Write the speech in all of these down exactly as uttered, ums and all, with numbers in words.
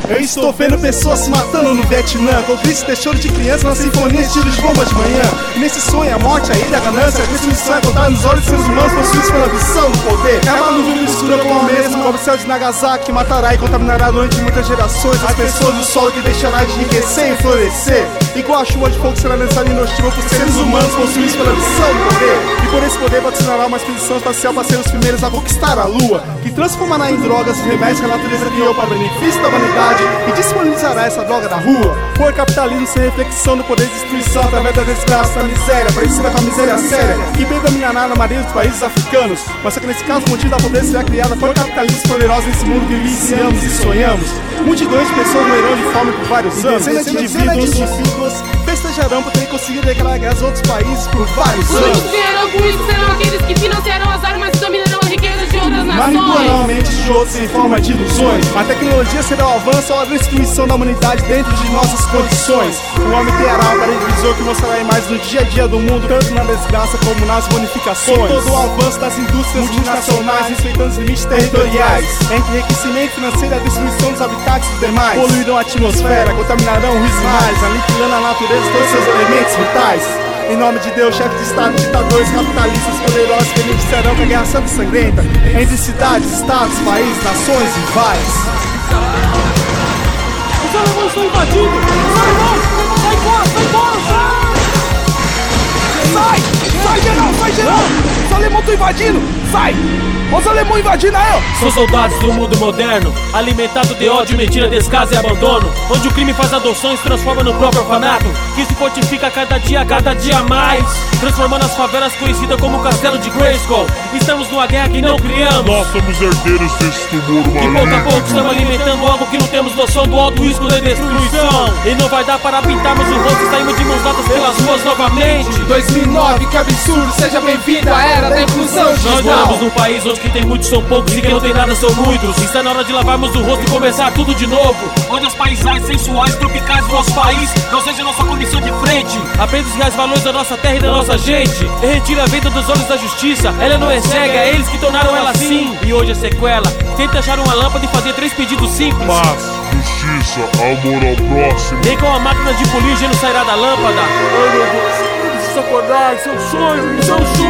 Eu estou vendo pessoas se matando no Vietnã, com gritos de choro de criança na sinfonia estilo de bomba de manhã. E nesse sonho, a morte, a ira, a ganância, a destruição é contada nos olhos dos seres humanos possuídos pela ambição do poder. É uma nuvem escura como a mesma, como o céu de Nagasaki, que matará e contaminará durante muitas gerações as pessoas do solo, que deixará de enriquecer e florescer. Igual a chuva de fogo será necessária e nociva por seres humanos possuídos pela ambição do poder. E por esse poder vacinará uma expedição espacial para ser os primeiros a conquistar a lua, que transformará em drogas os remédios que a natureza criou para benefício da humanidade e disponibilizará essa droga na rua. Por capitalismo sem reflexão do poder de destruição através da desgraça, da miséria, parecida com a miséria séria, que bem dominará na maioria dos países africanos. Mas só que nesse caso o motivo da pobreza será criada por capitalistas poderosos nesse mundo que viciamos e sonhamos. Multidões de pessoas morrerão de fome por vários anos. Dezenas de indivíduos festejarão por terem conseguido declarar guerra aos outros países por vários Os anos. únicos que ganharão com isso serão aqueles que financiarão as armas e dominarão as riquezas de outras nações. Manipularão a mente de outros em forma de ilusões. A tecnologia será o avanço ou a destruição da humanidade dentro de nossas condições. O homem terá um aparelho visor que mostrará imagens no dia a dia do mundo, tanto na desgraça como nas bonificações. Com todo o avanço das indústrias multinacionais, respeitando os limites territoriais, entre enriquecimento financeiro e a destruição dos habitats dos demais, poluirão a atmosfera, contaminarão rios e mares, aniquilando a natureza e todos seus elementos vitais. Em nome de Deus, chefe de Estado, ditadores, capitalistas, poderosos, que beneficiarão da guerra santa e sangrenta entre cidades, estados, países, nações e rivais. Os alemães estão invadindo! Os alemães! Sai fora, sai fora! Sai! Sai, geral, sai, geral! Os alemães estão invadindo! Sai! Os alemães invadindo aí, ó! São soldados do mundo moderno, alimentado de ódio, mentira, descaso e abandono, onde o crime faz adoções, transforma no próprio orfanato, que se fortifica a cada dia, a cada dia mais, transformando as favelas conhecidas como o Castelo de Grayskull. Estamos numa guerra que não criamos. Nós somos herdeiros desse tumor Que maligno. pouco a pouco estamos alimentando algo que não temos noção do alto risco de destruição. E não vai dar para pintarmos o rosto e sairmos de mãos dadas pelas ruas novamente. dois mil e nove, que absurdo, seja bem-vindo à era da inclusão Nós digital. moramos num país onde que tem muitos são poucos e quem não tem nada são muitos. Está na hora de lavarmos o rosto e começar tudo de novo. Onde as paisagens sensuais tropicais do nosso país não seja nossa comissão de frente. Aprenda os reais valores da nossa terra e da nossa gente. E retira a venda dos olhos da justiça. Ela não é cega, é eles que tornaram ela assim. E hoje é sequela. Tenta achar uma lâmpada e fazer três pedidos simples. Paz, justiça, amor ao próximo. Nem com a máquina de polir o gelo sairá da lâmpada. Ai, meu Deus! Preciso acordar, isso é um sonho, isso é um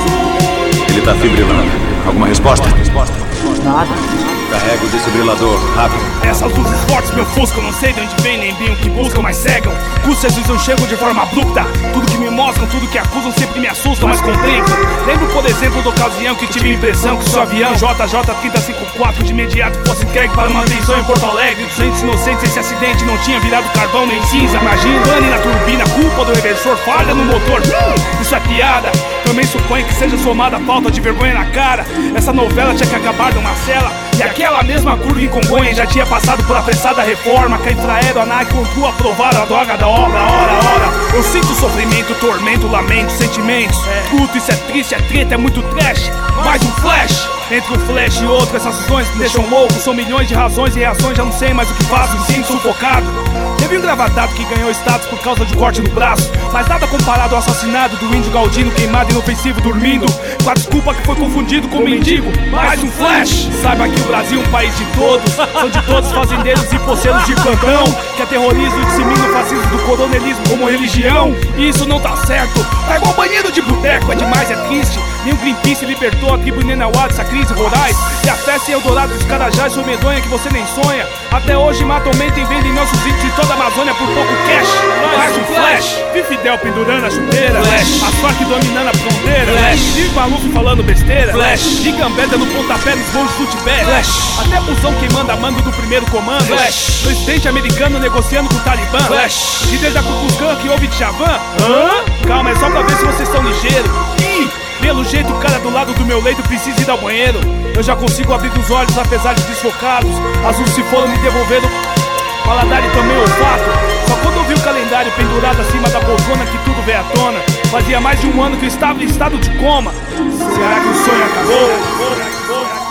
sonho! Ele tá fibrilando. Alguma resposta? Resposta. Nada. Carrega o desfibrilador, rápido. Essas luzes fortes me ofuscam, não sei de onde vem nem bem o que buscam, mas cegam. Custos não chegam de forma abrupta. Tudo que me mostram, tudo que acusam sempre me assusta, mas contemplam. Lembro, por exemplo, da ocasião que tive a impressão que seu avião J J trinta e cinco quatro de imediato fosse entregue para uma atenção em Porto Alegre. Duzentos inocentes, esse acidente não tinha virado carvão nem cinza. Imagina, pane na turbina, culpa do reversor, falha no motor. Hum, isso é piada. Também suponho que seja somada a falta de vergonha na cara. Essa novela tinha que acabar numa cela. E aquela mesma curva em Congonha já tinha passado por apressada reforma. Que a Infraero, a ANAC, conclua aprovaram a droga da obra, hora, hora. Eu sinto sofrimento, tormento, lamento, sentimentos. Tudo isso é triste, é treta, é muito trash. Mais um flash. Entre um flash e outro, essas visões me deixam louco. São milhões de razões e reações, já não sei mais o que faço, me sinto sufocado. Teve um gravatado que ganhou status por causa de corte no braço, mas nada comparado ao assassinato do índio Galdino, queimado inofensivo dormindo, com a desculpa que foi confundido com mendigo. Mais um flash. Saiba que o Brasil é um país de todos, são de todos fazendeiros e poceiros de plantão, que aterroriza e dissemina o fascismo do coronelismo como religião. E isso não tá certo, tá igual banheiro de boteco, é demais, é triste. Nem o Greenpeace libertou a tribo Nenauá dessa crise rurais. E a festa em Eldorado dos Carajás foi medonha que você nem sonha. Até hoje matam, mentem, vendem nossos índios de toda a Amazônia por pouco cash. Mais um flash. Vi Fidel pendurando a chuteira, flash. As Farc dominando a fronteira, flash. Vi Maluf falando besteira, flash. Vi Gambetta no pontapé nos voos de futebol, flash. Até busão queimando a mando do primeiro comando, flash. Presidente americano negociando com o Talibã, flash. Líder da Ku Klux Klan que houve de Chavan. Hã? Calma, é só pra ver se vocês são ligeiros. Ih! Pelo jeito o cara do lado do meu leito precisa ir ao banheiro. Eu já consigo abrir os olhos apesar de desfocados. As luzes se foram me devolvendo paladar e também olfato. Só quando eu vi o calendário pendurado acima da poltrona que tudo veio à tona. Fazia mais de um ano que eu estava em estado de coma. Será que o sonho acabou?